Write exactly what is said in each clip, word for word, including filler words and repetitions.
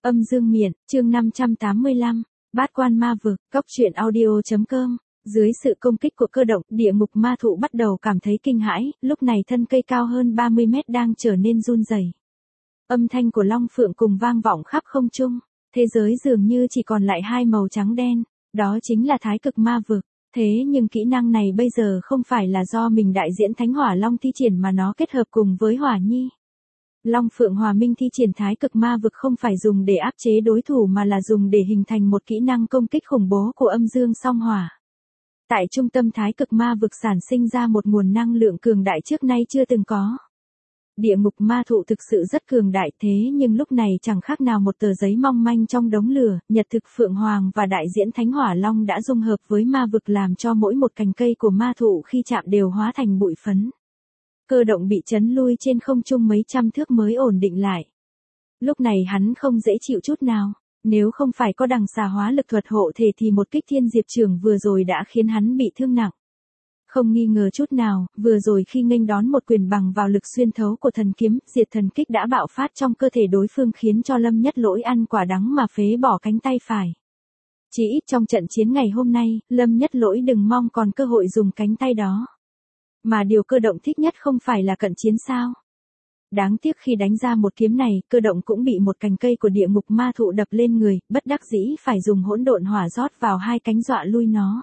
Âm dương miện, chương năm trăm tám mươi lăm, bát quan ma vực, cóc truyện audio.com. Dưới sự công kích của cơ động, địa ngục ma thụ bắt đầu cảm thấy kinh hãi, lúc này thân cây cao hơn ba mươi mét đang trở nên run rẩy. Âm thanh của long phượng cùng vang vọng khắp không trung, thế giới dường như chỉ còn lại hai màu trắng đen, đó chính là thái cực ma vực. Thế nhưng kỹ năng này bây giờ không phải là do mình đại diễn Thánh Hỏa Long thi triển mà nó kết hợp cùng với Hỏa Nhi. Long Phượng Hòa Minh thi triển thái cực ma vực không phải dùng để áp chế đối thủ mà là dùng để hình thành một kỹ năng công kích khủng bố của âm dương song hỏa. Tại trung tâm thái cực ma vực sản sinh ra một nguồn năng lượng cường đại trước nay chưa từng có. Địa ngục ma thụ thực sự rất cường đại thế nhưng lúc này chẳng khác nào một tờ giấy mong manh trong đống lửa, nhật thực Phượng Hoàng và đại diễn Thánh Hỏa Long đã dung hợp với ma vực làm cho mỗi một cành cây của ma thụ khi chạm đều hóa thành bụi phấn. Cơ động bị chấn lui trên không trung mấy trăm thước mới ổn định lại. Lúc này hắn không dễ chịu chút nào, nếu không phải có đằng xà hóa lực thuật hộ thể thì một kích thiên diệp trường vừa rồi đã khiến hắn bị thương nặng. Không nghi ngờ chút nào, vừa rồi khi nghênh đón một quyền bằng vào lực xuyên thấu của thần kiếm, diệt thần kích đã bạo phát trong cơ thể đối phương khiến cho Lâm Nhất Lỗi ăn quả đắng mà phế bỏ cánh tay phải. Chỉ ít trong trận chiến ngày hôm nay, Lâm Nhất Lỗi đừng mong còn cơ hội dùng cánh tay đó. Mà điều cơ động thích nhất không phải là cận chiến sao. Đáng tiếc khi đánh ra một kiếm này, cơ động cũng bị một cành cây của địa ngục ma thụ đập lên người, bất đắc dĩ phải dùng hỗn độn hỏa rót vào hai cánh dọa lui nó.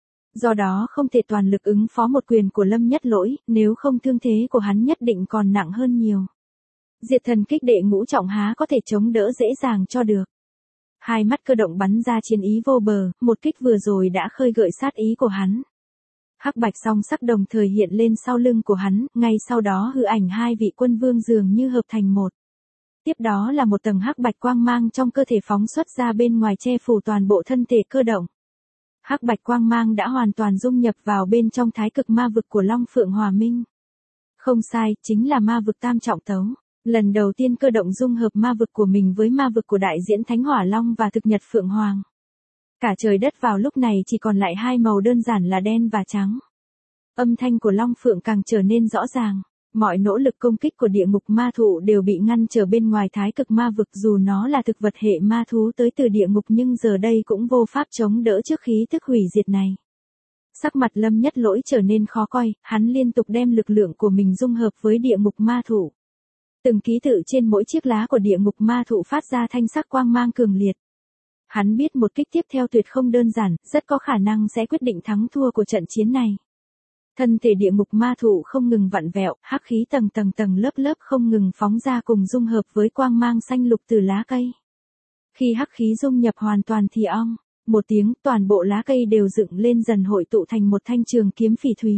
Do đó không thể toàn lực ứng phó một quyền của Lâm Nhất Lỗi, nếu không thương thế của hắn nhất định còn nặng hơn nhiều. Diệt thần kích đệ ngũ trọng há có thể chống đỡ dễ dàng cho được. Hai mắt cơ động bắn ra chiến ý vô bờ, một kích vừa rồi đã khơi gợi sát ý của hắn. Hắc bạch song sắc đồng thời hiện lên sau lưng của hắn, ngay sau đó hư ảnh hai vị quân vương dường như hợp thành một. Tiếp đó là một tầng hắc bạch quang mang trong cơ thể phóng xuất ra bên ngoài che phủ toàn bộ thân thể cơ động. Hắc bạch quang mang đã hoàn toàn dung nhập vào bên trong thái cực ma vực của Long Phượng Hòa Minh. Không sai, chính là ma vực tam trọng tấu. Lần đầu tiên cơ động dung hợp ma vực của mình với ma vực của đại diễn Thánh Hỏa Long và thực nhật Phượng Hoàng. Cả trời đất vào lúc này chỉ còn lại hai màu đơn giản là đen và trắng. Âm thanh của Long Phượng càng trở nên rõ ràng. Mọi nỗ lực công kích của địa ngục ma thụ đều bị ngăn trở bên ngoài thái cực ma vực dù nó là thực vật hệ ma thú tới từ địa ngục nhưng giờ đây cũng vô pháp chống đỡ trước khí tức hủy diệt này. Sắc mặt Lâm Nhất Lỗi trở nên khó coi, hắn liên tục đem lực lượng của mình dung hợp với địa ngục ma thụ. Từng ký tự trên mỗi chiếc lá của địa ngục ma thụ phát ra thanh sắc quang mang cường liệt. Hắn biết một kích tiếp theo tuyệt không đơn giản, rất có khả năng sẽ quyết định thắng thua của trận chiến này. Thân thể địa ngục ma thụ không ngừng vặn vẹo, hắc khí tầng tầng tầng lớp lớp không ngừng phóng ra cùng dung hợp với quang mang xanh lục từ lá cây. Khi hắc khí dung nhập hoàn toàn thì ong, một tiếng toàn bộ lá cây đều dựng lên dần hội tụ thành một thanh trường kiếm phỉ thúy.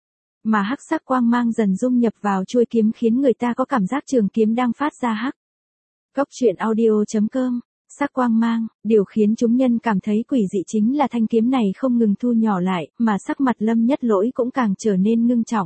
Mà hắc sắc quang mang dần dung nhập vào chuôi kiếm khiến người ta có cảm giác trường kiếm đang phát ra hắc. Cóc truyện audio.com. Sắc quang mang, điều khiến chúng nhân cảm thấy quỷ dị chính là thanh kiếm này không ngừng thu nhỏ lại, mà sắc mặt Lâm Nhất Lỗi cũng càng trở nên ngưng trọng.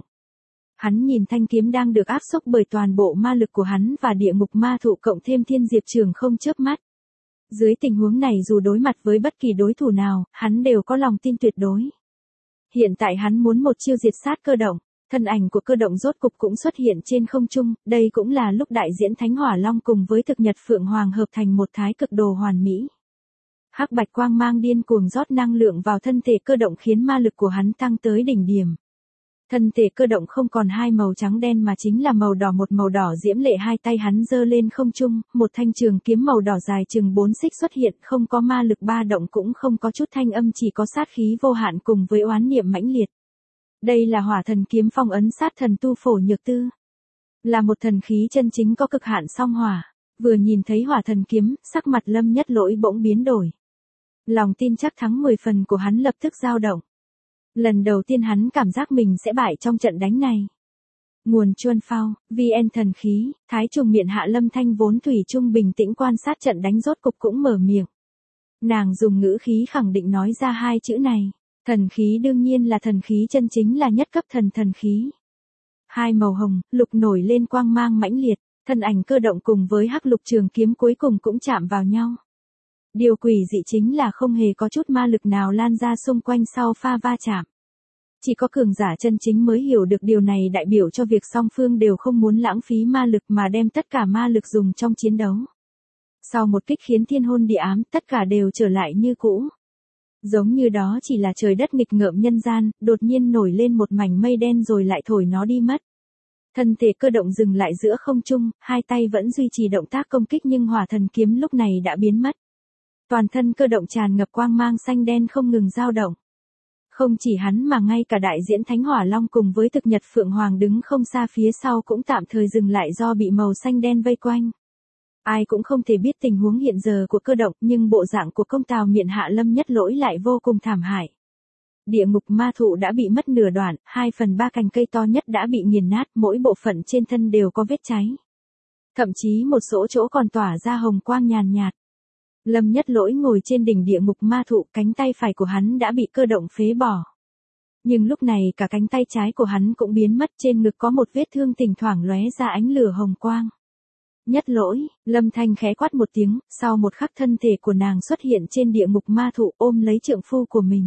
Hắn nhìn thanh kiếm đang được áp xúc bởi toàn bộ ma lực của hắn và địa ngục ma thụ cộng thêm thiên diệp trường không chớp mắt. Dưới tình huống này dù đối mặt với bất kỳ đối thủ nào, hắn đều có lòng tin tuyệt đối. Hiện tại hắn muốn một chiêu diệt sát cơ động. Thân ảnh của cơ động rốt cục cũng xuất hiện trên không trung, đây cũng là lúc đại diễn Thánh Hỏa Long cùng với thực nhật Phượng Hoàng hợp thành một thái cực đồ hoàn mỹ. Hắc bạch quang mang điên cuồng rót năng lượng vào thân thể cơ động khiến ma lực của hắn tăng tới đỉnh điểm. Thân thể cơ động không còn hai màu trắng đen mà chính là màu đỏ một màu đỏ diễm lệ hai tay hắn giơ lên không trung, một thanh trường kiếm màu đỏ dài chừng bốn xích xuất hiện không có ma lực ba động cũng không có chút thanh âm chỉ có sát khí vô hạn cùng với oán niệm mãnh liệt. Đây là hỏa thần kiếm phong ấn sát thần tu phổ nhược tư. Là một thần khí chân chính có cực hạn song hỏa. Vừa nhìn thấy hỏa thần kiếm, sắc mặt Lâm Nhất Lỗi bỗng biến đổi. Lòng tin chắc thắng mười phần của hắn lập tức dao động. Lần đầu tiên hắn cảm giác mình sẽ bại trong trận đánh này. Nguồn Chuân Phao, vê en thần khí, Thái Trùng Miện Hạ Lâm Thanh vốn thủy chung bình tĩnh quan sát trận đánh rốt cục cũng mở miệng. Nàng dùng ngữ khí khẳng định nói ra hai chữ này. Thần khí đương nhiên là thần khí chân chính là nhất cấp thần thần khí. Hai màu hồng, lục nổi lên quang mang mãnh liệt, thân ảnh cơ động cùng với hắc lục trường kiếm cuối cùng cũng chạm vào nhau. Điều quỷ dị chính là không hề có chút ma lực nào lan ra xung quanh sau pha va chạm. Chỉ có cường giả chân chính mới hiểu được điều này đại biểu cho việc song phương đều không muốn lãng phí ma lực mà đem tất cả ma lực dùng trong chiến đấu. Sau một kích khiến thiên hôn địa ám, tất cả đều trở lại như cũ. Giống như đó chỉ là trời đất nghịch ngợm nhân gian, đột nhiên nổi lên một mảnh mây đen rồi lại thổi nó đi mất. Thân thể cơ động dừng lại giữa không trung, hai tay vẫn duy trì động tác công kích nhưng hỏa thần kiếm lúc này đã biến mất. Toàn thân cơ động tràn ngập quang mang xanh đen không ngừng dao động. Không chỉ hắn mà ngay cả đại diễn Thánh Hỏa Long cùng với thực nhật Phượng Hoàng đứng không xa phía sau cũng tạm thời dừng lại do bị màu xanh đen vây quanh. Ai cũng không thể biết tình huống hiện giờ của cơ động, nhưng bộ dạng của công tào miện Hạ Lâm Nhất Lỗi lại vô cùng thảm hại. Địa ngục ma thụ đã bị mất nửa đoạn, hai phần ba cành cây to nhất đã bị nghiền nát, mỗi bộ phận trên thân đều có vết cháy. Thậm chí một số chỗ còn tỏa ra hồng quang nhàn nhạt. Lâm Nhất Lỗi ngồi trên đỉnh địa ngục ma thụ, cánh tay phải của hắn đã bị cơ động phế bỏ. Nhưng lúc này cả cánh tay trái của hắn cũng biến mất, trên ngực có một vết thương thỉnh thoảng lóe ra ánh lửa hồng quang. Nhất Lỗi, Lâm Thanh khẽ quát một tiếng, sau một khắc thân thể của nàng xuất hiện trên địa ngục ma thụ ôm lấy trượng phu của mình.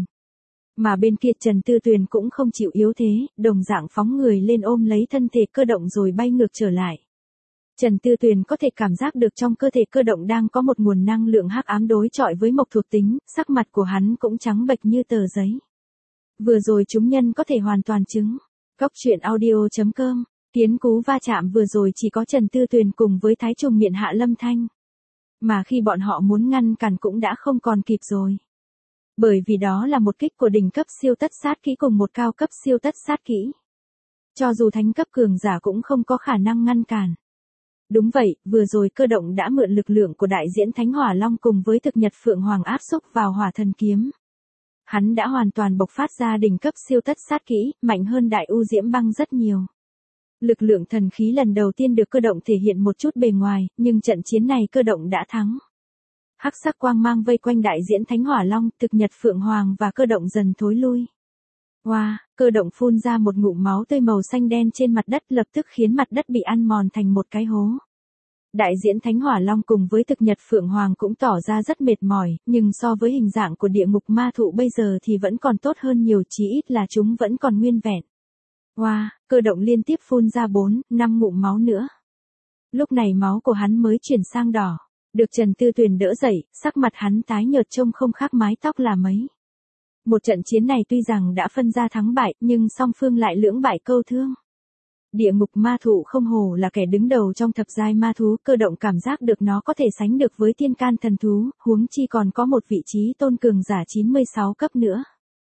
Mà bên kia Trần Tư Tuyền cũng không chịu yếu thế, đồng dạng phóng người lên ôm lấy thân thể cơ động rồi bay ngược trở lại. Trần Tư Tuyền có thể cảm giác được trong cơ thể cơ động đang có một nguồn năng lượng hắc ám đối chọi với mộc thuộc tính, sắc mặt của hắn cũng trắng bệch như tờ giấy. Vừa rồi chúng nhân có thể hoàn toàn chứng. Cốc truyện audio chấm com, Tiến cú va chạm vừa rồi chỉ có Trần Tư Tuyền cùng với Thái Trùng miện Hạ Lâm Thanh. Mà khi bọn họ muốn ngăn cản cũng đã không còn kịp rồi. Bởi vì đó là một kích của đỉnh cấp siêu tất sát kỹ cùng một cao cấp siêu tất sát kỹ. Cho dù thánh cấp cường giả cũng không có khả năng ngăn cản. Đúng vậy, vừa rồi cơ động đã mượn lực lượng của đại diễn Thánh Hỏa Long cùng với thực nhật Phượng Hoàng áp xúc vào hỏa thần kiếm. Hắn đã hoàn toàn bộc phát ra đỉnh cấp siêu tất sát kỹ, mạnh hơn đại u diễm băng rất nhiều. Lực lượng thần khí lần đầu tiên được cơ động thể hiện một chút bề ngoài, nhưng trận chiến này cơ động đã thắng. Hắc sắc quang mang vây quanh đại diễn Thánh Hỏa Long, thực nhật Phượng Hoàng và cơ động dần thối lui. Wow, cơ động phun ra một ngụm máu tươi màu xanh đen trên mặt đất lập tức khiến mặt đất bị ăn mòn thành một cái hố. Đại diễn Thánh Hỏa Long cùng với thực nhật Phượng Hoàng cũng tỏ ra rất mệt mỏi, nhưng so với hình dạng của địa ngục ma thụ bây giờ thì vẫn còn tốt hơn nhiều, chí ít là chúng vẫn còn nguyên vẹn. Wow, cơ động liên tiếp phun ra bốn, năm ngụm máu nữa. Lúc này máu của hắn mới chuyển sang đỏ. Được Trần Tư Tuyền đỡ dậy, sắc mặt hắn tái nhợt trông không khác mái tóc là mấy. Một trận chiến này tuy rằng đã phân ra thắng bại, nhưng song phương lại lưỡng bại câu thương. Địa ngục ma thụ không hổ là kẻ đứng đầu trong thập giai ma thú, cơ động cảm giác được nó có thể sánh được với thiên can thần thú, huống chi còn có một vị trí tôn cường giả chín mươi sáu cấp nữa.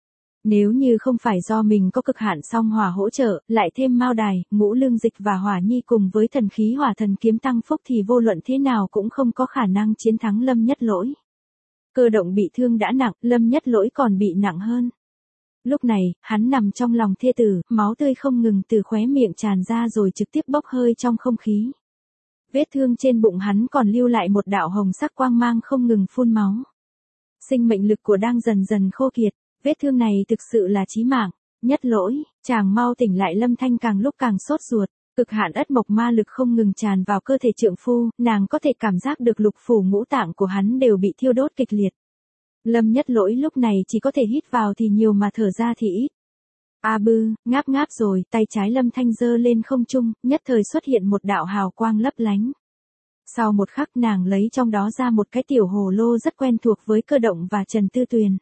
Nếu như không phải do mình có cực hạn song hỏa hỗ trợ, lại thêm mao đài, ngũ lương dịch và hỏa nhi cùng với thần khí hỏa thần kiếm tăng phúc thì vô luận thế nào cũng không có khả năng chiến thắng Lâm Nhất Lỗi. Cơ động bị thương đã nặng, Lâm Nhất Lỗi còn bị nặng hơn. Lúc này, hắn nằm trong lòng thê tử, máu tươi không ngừng từ khóe miệng tràn ra rồi trực tiếp bốc hơi trong không khí. Vết thương trên bụng hắn còn lưu lại một đạo hồng sắc quang mang không ngừng phun máu. Sinh mệnh lực của đang dần dần khô kiệt. Vết thương này thực sự là chí mạng. Nhất Lỗi, chàng mau tỉnh lại. Lâm Thanh càng lúc càng sốt ruột. Cực hạn ất mộc ma lực không ngừng tràn vào cơ thể trượng phu, nàng có thể cảm giác được lục phủ ngũ tạng của hắn đều bị thiêu đốt kịch liệt. Lâm Nhất Lỗi lúc này chỉ có thể hít vào thì nhiều mà thở ra thì ít. A bư, ngáp ngáp rồi, tay trái Lâm Thanh giơ lên không trung, nhất thời xuất hiện một đạo hào quang lấp lánh. Sau một khắc nàng lấy trong đó ra một cái tiểu hồ lô rất quen thuộc với cơ động và Trần Tư Tuyền.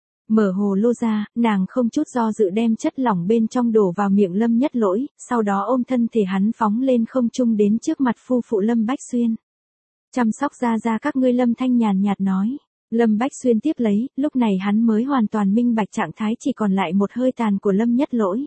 Mở hồ lô ra, nàng không chút do dự đem chất lỏng bên trong đổ vào miệng Lâm Nhất Lỗi, sau đó ôm thân thể hắn phóng lên không trung đến trước mặt phu phụ Lâm Bách Xuyên. Chăm sóc ra ra các ngươi. Lâm Thanh nhàn nhạt nói. Lâm Bách Xuyên tiếp lấy, lúc này hắn mới hoàn toàn minh bạch trạng thái chỉ còn lại một hơi tàn của Lâm Nhất Lỗi.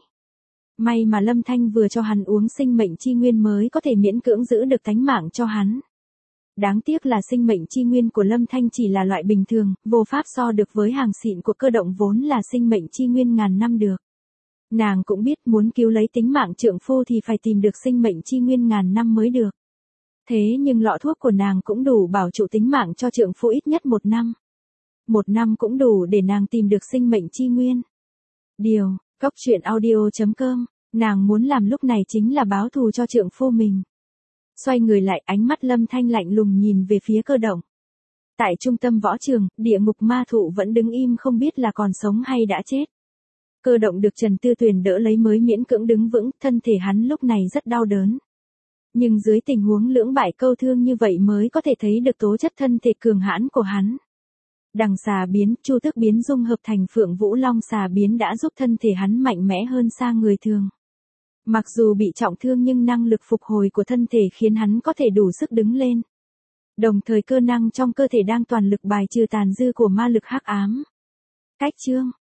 May mà Lâm Thanh vừa cho hắn uống sinh mệnh chi nguyên mới có thể miễn cưỡng giữ được tánh mạng cho hắn. Đáng tiếc là sinh mệnh chi nguyên của Lâm Thanh chỉ là loại bình thường, vô pháp so được với hàng xịn của cơ động vốn là sinh mệnh chi nguyên ngàn năm được. Nàng cũng biết muốn cứu lấy tính mạng trượng phu thì phải tìm được sinh mệnh chi nguyên ngàn năm mới được. Thế nhưng lọ thuốc của nàng cũng đủ bảo trụ tính mạng cho trượng phu ít nhất một năm. Một năm cũng đủ để nàng tìm được sinh mệnh chi nguyên. Điều, cốc truyện audio chấm com, nàng muốn làm lúc này chính là báo thù cho trượng phu mình. Xoay người lại, ánh mắt Lâm Thanh lạnh lùng nhìn về phía cơ động. Tại trung tâm võ trường, địa ngục ma thụ vẫn đứng im không biết là còn sống hay đã chết. Cơ động được Trần Tư Tuyền đỡ lấy mới miễn cưỡng đứng vững, thân thể hắn lúc này rất đau đớn. Nhưng dưới tình huống lưỡng bại câu thương như vậy mới có thể thấy được tố chất thân thể cường hãn của hắn. Đằng xà biến, chu tước biến dung hợp thành Phượng Vũ Long xà biến đã giúp thân thể hắn mạnh mẽ hơn xa người thường. Mặc dù bị trọng thương nhưng năng lực phục hồi của thân thể khiến hắn có thể đủ sức đứng lên. Đồng thời cơ năng trong cơ thể đang toàn lực bài trừ tàn dư của ma lực hắc ám. Cách chương